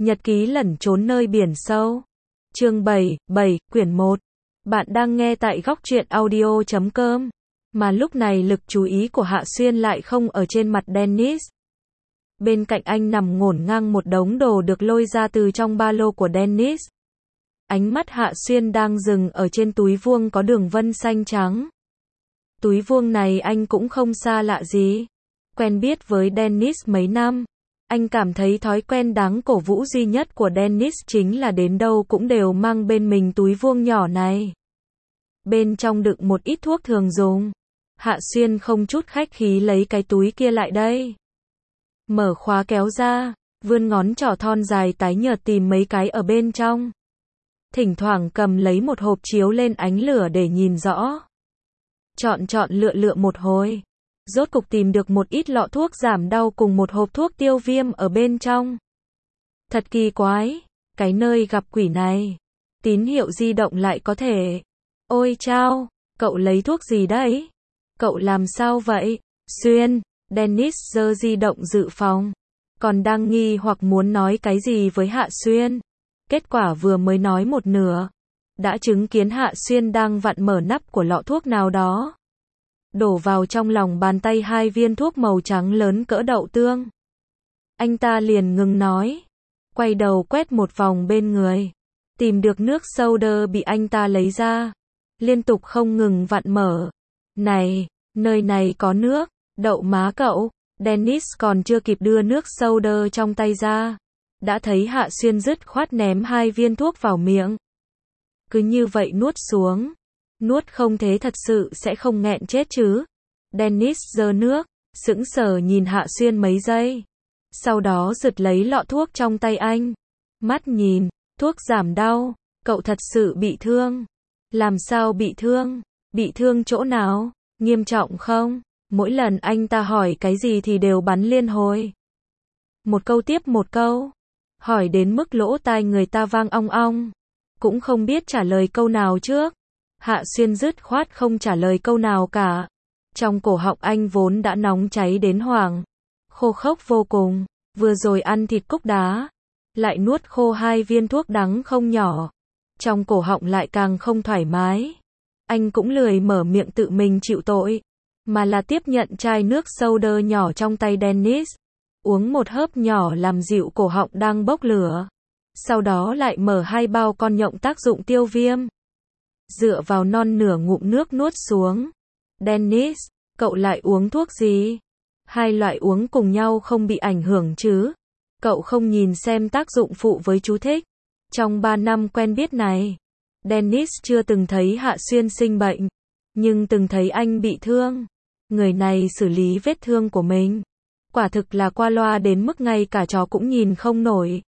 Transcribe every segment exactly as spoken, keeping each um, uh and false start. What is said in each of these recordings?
Nhật ký lẩn trốn nơi biển sâu. Chương bảy, bảy, quyển một. Bạn đang nghe tại góc truyện audio chấm com. Mà lúc này lực chú ý của Hạ Xuyên lại không ở trên mặt Dennis. Bên cạnh anh nằm ngổn ngang một đống đồ được lôi ra từ trong ba lô của Dennis. Ánh mắt Hạ Xuyên đang dừng ở trên túi vuông có đường vân xanh trắng. Túi vuông này anh cũng không xa lạ gì. Quen biết với Dennis mấy năm. Anh cảm thấy thói quen đáng cổ vũ duy nhất của Dennis chính là đến đâu cũng đều mang bên mình túi vuông nhỏ này. Bên trong đựng một ít thuốc thường dùng. Hạ Xuyên không chút khách khí lấy cái túi kia lại đây. Mở khóa kéo ra, vươn ngón trỏ thon dài tái nhợt tìm mấy cái ở bên trong. Thỉnh thoảng cầm lấy một hộp chiếu lên ánh lửa để nhìn rõ. Chọn chọn lựa lựa một hồi. Rốt cục tìm được một ít lọ thuốc giảm đau cùng một hộp thuốc tiêu viêm ở bên trong. Thật kỳ quái, cái nơi gặp quỷ này. Tín hiệu di động lại có thể. Ôi chao, cậu lấy thuốc gì đấy? Cậu làm sao vậy? Xuyên, Dennis giơ di động dự phòng. Còn đang nghi hoặc muốn nói cái gì với Hạ Xuyên. Kết quả vừa mới nói một nửa. Đã chứng kiến Hạ Xuyên đang vặn mở nắp của lọ thuốc nào đó. Đổ vào trong lòng bàn tay hai viên thuốc màu trắng lớn cỡ đậu tương. Anh ta liền ngừng nói. Quay đầu quét một vòng bên người. Tìm được nước soda bị anh ta lấy ra. Liên tục không ngừng vặn mở. Này, nơi này có nước, đậu má cậu. Dennis còn chưa kịp đưa nước soda trong tay ra. Đã thấy Hạ Xuyên dứt khoát ném hai viên thuốc vào miệng. Cứ như vậy nuốt xuống. Nuốt không thế thật sự sẽ không nghẹn chết chứ. Dennis giơ nước, sững sờ nhìn Hạ Xuyên mấy giây. Sau đó giật lấy lọ thuốc trong tay anh. Mắt nhìn, thuốc giảm đau. Cậu thật sự bị thương. Làm sao bị thương? Bị thương chỗ nào? Nghiêm trọng không? Mỗi lần anh ta hỏi cái gì thì đều bắn liên hồi. Một câu tiếp một câu. Hỏi đến mức lỗ tai người ta vang ong ong. Cũng không biết trả lời câu nào trước. Hạ Xuyên dứt khoát không trả lời câu nào cả. Trong cổ họng anh vốn đã nóng cháy đến hoảng. Khô khốc vô cùng. Vừa rồi ăn thịt cúc đá. Lại nuốt khô hai viên thuốc đắng không nhỏ. Trong cổ họng lại càng không thoải mái. Anh cũng lười mở miệng tự mình chịu tội. Mà là tiếp nhận chai nước soda nhỏ trong tay Dennis. Uống một hớp nhỏ làm dịu cổ họng đang bốc lửa. Sau đó lại mở hai bao con nhộng tác dụng tiêu viêm. Dựa vào non nửa ngụm nước nuốt xuống. Dennis, cậu lại uống thuốc gì? Hai loại uống cùng nhau không bị ảnh hưởng chứ? Cậu không nhìn xem tác dụng phụ với chú thích. Trong ba năm quen biết này, Dennis chưa từng thấy Hạ Xuyên sinh bệnh. Nhưng từng thấy anh bị thương. Người này xử lý vết thương của mình. Quả thực là qua loa đến mức ngay cả chó cũng nhìn không nổi.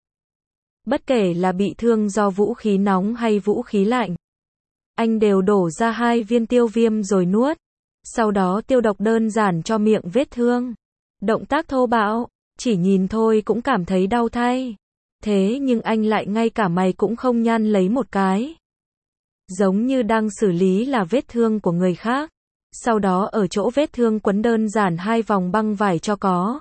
Bất kể là bị thương do vũ khí nóng hay vũ khí lạnh. Anh đều đổ ra hai viên tiêu viêm rồi nuốt. Sau đó tiêu độc đơn giản cho miệng vết thương. Động tác thô bạo, chỉ nhìn thôi cũng cảm thấy đau thay. Thế nhưng anh lại ngay cả mày cũng không nhăn lấy một cái. Giống như đang xử lý là vết thương của người khác. Sau đó ở chỗ vết thương quấn đơn giản hai vòng băng vải cho có.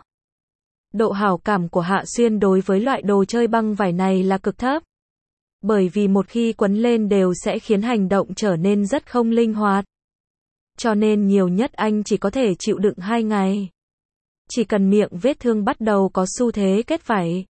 Độ hảo cảm của Hạ Xuyên đối với loại đồ chơi băng vải này là cực thấp. Bởi vì một khi quấn lên đều sẽ khiến hành động trở nên rất không linh hoạt. Cho nên nhiều nhất anh chỉ có thể chịu đựng hai ngày. Chỉ cần miệng vết thương bắt đầu có xu thế kết vảy.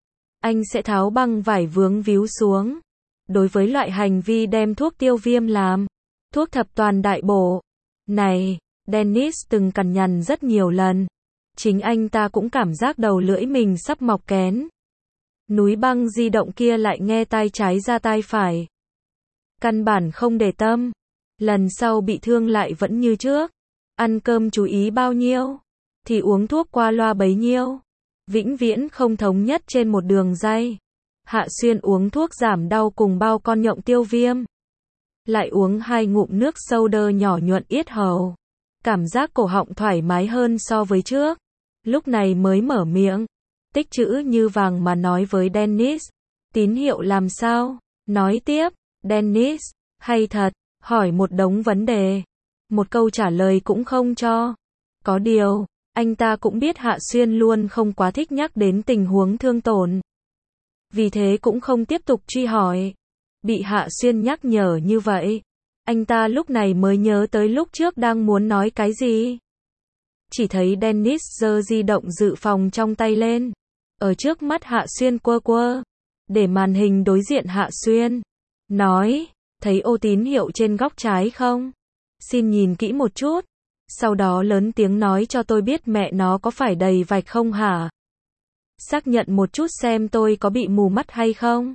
Anh sẽ tháo băng vải vướng víu xuống. Đối với loại hành vi đem thuốc tiêu viêm làm thuốc thập toàn đại bổ này, Dennis từng cằn nhằn rất nhiều lần. Chính anh ta cũng cảm giác đầu lưỡi mình sắp mọc kén. Núi băng di động kia lại nghe tai trái ra tai phải. Căn bản không để tâm. Lần sau bị thương lại vẫn như trước. Ăn cơm chú ý bao nhiêu, thì uống thuốc qua loa bấy nhiêu. Vĩnh viễn không thống nhất trên một đường dây. Hạ Xuyên uống thuốc giảm đau cùng bao con nhộng tiêu viêm. Lại uống hai ngụm nước soda nhỏ nhuận yết hầu. Cảm giác cổ họng thoải mái hơn so với trước. Lúc này mới mở miệng. Tích chữ như vàng mà nói với Dennis. Tín hiệu làm sao? Nói tiếp. Dennis, hay thật, hỏi một đống vấn đề. Một câu trả lời cũng không cho. Có điều, anh ta cũng biết Hạ Xuyên luôn không quá thích nhắc đến tình huống thương tổn. vì thế cũng không tiếp tục truy hỏi. Bị Hạ Xuyên nhắc nhở như vậy, anh ta lúc này mới nhớ tới lúc trước đang muốn nói cái gì. Chỉ thấy Dennis giơ di động dự phòng trong tay lên, ở trước mắt Hạ Xuyên quơ quơ, để màn hình đối diện Hạ Xuyên. Nói, thấy ô tín hiệu trên góc trái không? Xin nhìn kỹ một chút. Sau đó lớn tiếng nói cho tôi biết mẹ nó có phải đầy vạch không hả? Xác nhận một chút xem tôi có bị mù mắt hay không?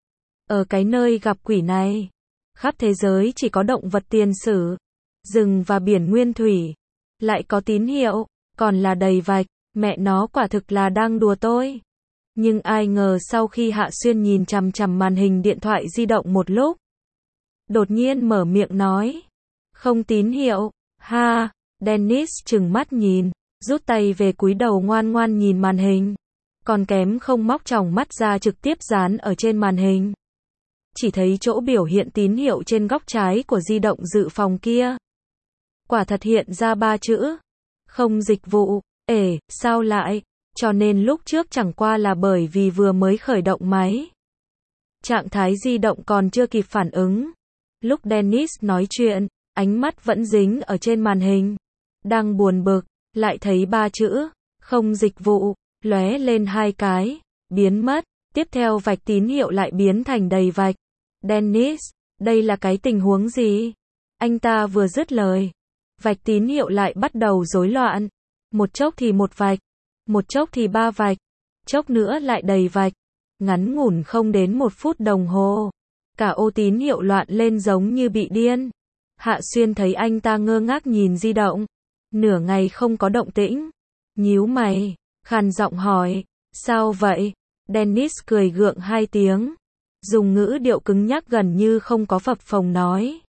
Ở cái nơi gặp quỷ này, khắp thế giới chỉ có động vật tiền sử, rừng và biển nguyên thủy, lại có tín hiệu, còn là đầy vạch, mẹ nó quả thực là đang đùa tôi. Nhưng ai ngờ sau khi Hạ Xuyên nhìn chằm chằm màn hình điện thoại di động một lúc, đột nhiên mở miệng nói, không tín hiệu, ha, Dennis trừng mắt nhìn, rút tay về cúi đầu ngoan ngoan nhìn màn hình, còn kém không móc tròng mắt ra trực tiếp dán ở trên màn hình. Chỉ thấy chỗ biểu hiện tín hiệu trên góc trái của di động dự phòng kia, quả thật hiện ra ba chữ, không dịch vụ. Ể, sao lại? Cho nên lúc trước chẳng qua là bởi vì vừa mới khởi động máy. Trạng thái di động còn chưa kịp phản ứng. Lúc Dennis nói chuyện, ánh mắt vẫn dính ở trên màn hình. Đang buồn bực, lại thấy ba chữ, không dịch vụ, lóe lên hai cái, biến mất. Tiếp theo vạch tín hiệu lại biến thành đầy vạch. Dennis, đây là cái tình huống gì? Anh ta vừa dứt lời, vạch tín hiệu lại bắt đầu rối loạn. Một chốc thì một vạch, một chốc thì ba vạch, chốc nữa lại đầy vạch. Ngắn ngủn không đến một phút đồng hồ, cả ô tín hiệu loạn lên giống như bị điên. Hạ Xuyên thấy anh ta ngơ ngác nhìn di động, nửa ngày không có động tĩnh, nhíu mày, khàn giọng hỏi, sao vậy? Dennis cười gượng hai tiếng, dùng ngữ điệu cứng nhắc gần như không có phập phồng nói,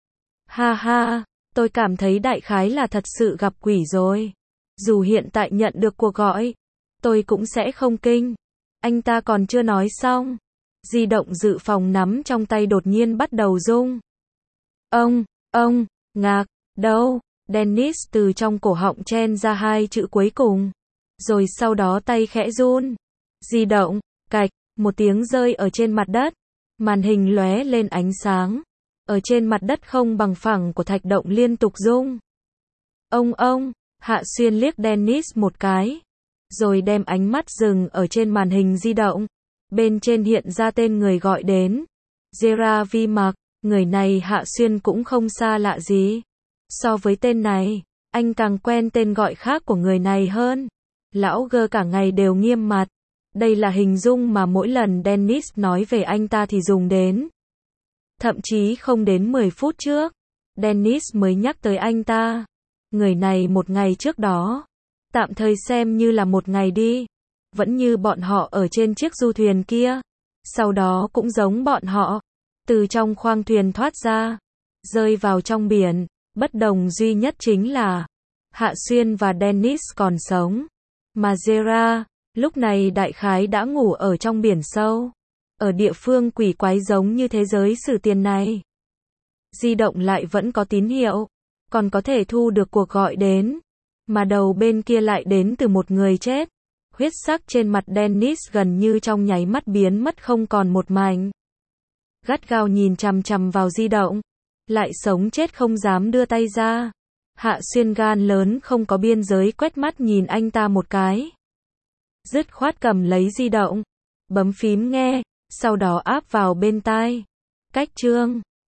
ha ha, tôi cảm thấy đại khái là thật sự gặp quỷ rồi. Dù hiện tại nhận được cuộc gọi, tôi cũng sẽ không kinh. Anh ta còn chưa nói xong, di động dự phòng nắm trong tay đột nhiên bắt đầu rung. Ông, ông, ngạc, đâu? Dennis từ trong cổ họng chen ra hai chữ cuối cùng, rồi sau đó tay khẽ run. Di động, cạch, một tiếng rơi ở trên mặt đất, màn hình lóe lên ánh sáng. Ở trên mặt đất không bằng phẳng của thạch động liên tục rung. Ông ông, Hạ Xuyên liếc Dennis một cái, rồi đem ánh mắt dừng ở trên màn hình di động. Bên trên hiện ra tên người gọi đến, Zera Vi Mặc. Người này Hạ Xuyên cũng không xa lạ gì. So với tên này, anh càng quen tên gọi khác của người này hơn. Lão gơ cả ngày đều nghiêm mặt. Đây là hình dung mà mỗi lần Dennis nói về anh ta thì dùng đến. Thậm chí không đến mười phút trước, Dennis mới nhắc tới anh ta. Người này một ngày trước đó, tạm thời xem như là một ngày đi, vẫn như bọn họ ở trên chiếc du thuyền kia. Sau đó cũng giống bọn họ, từ trong khoang thuyền thoát ra, rơi vào trong biển. Bất đồng duy nhất chính là, Hạ Xuyên và Dennis còn sống, mà Zera, lúc này đại khái đã ngủ ở trong biển sâu, ở địa phương quỷ quái giống như thế giới sử tiền này. Di động lại vẫn có tín hiệu, còn có thể thu được cuộc gọi đến, mà đầu bên kia lại đến từ một người chết. Huyết sắc trên mặt Dennis gần như trong nháy mắt biến mất không còn một mảnh. Gắt gao nhìn chằm chằm vào di động, lại sống chết không dám đưa tay ra. Hạ Xuyên gan lớn không có biên giới quét mắt nhìn anh ta một cái. Dứt khoát cầm lấy di động, bấm phím nghe, sau đó áp vào bên tai. Cách chương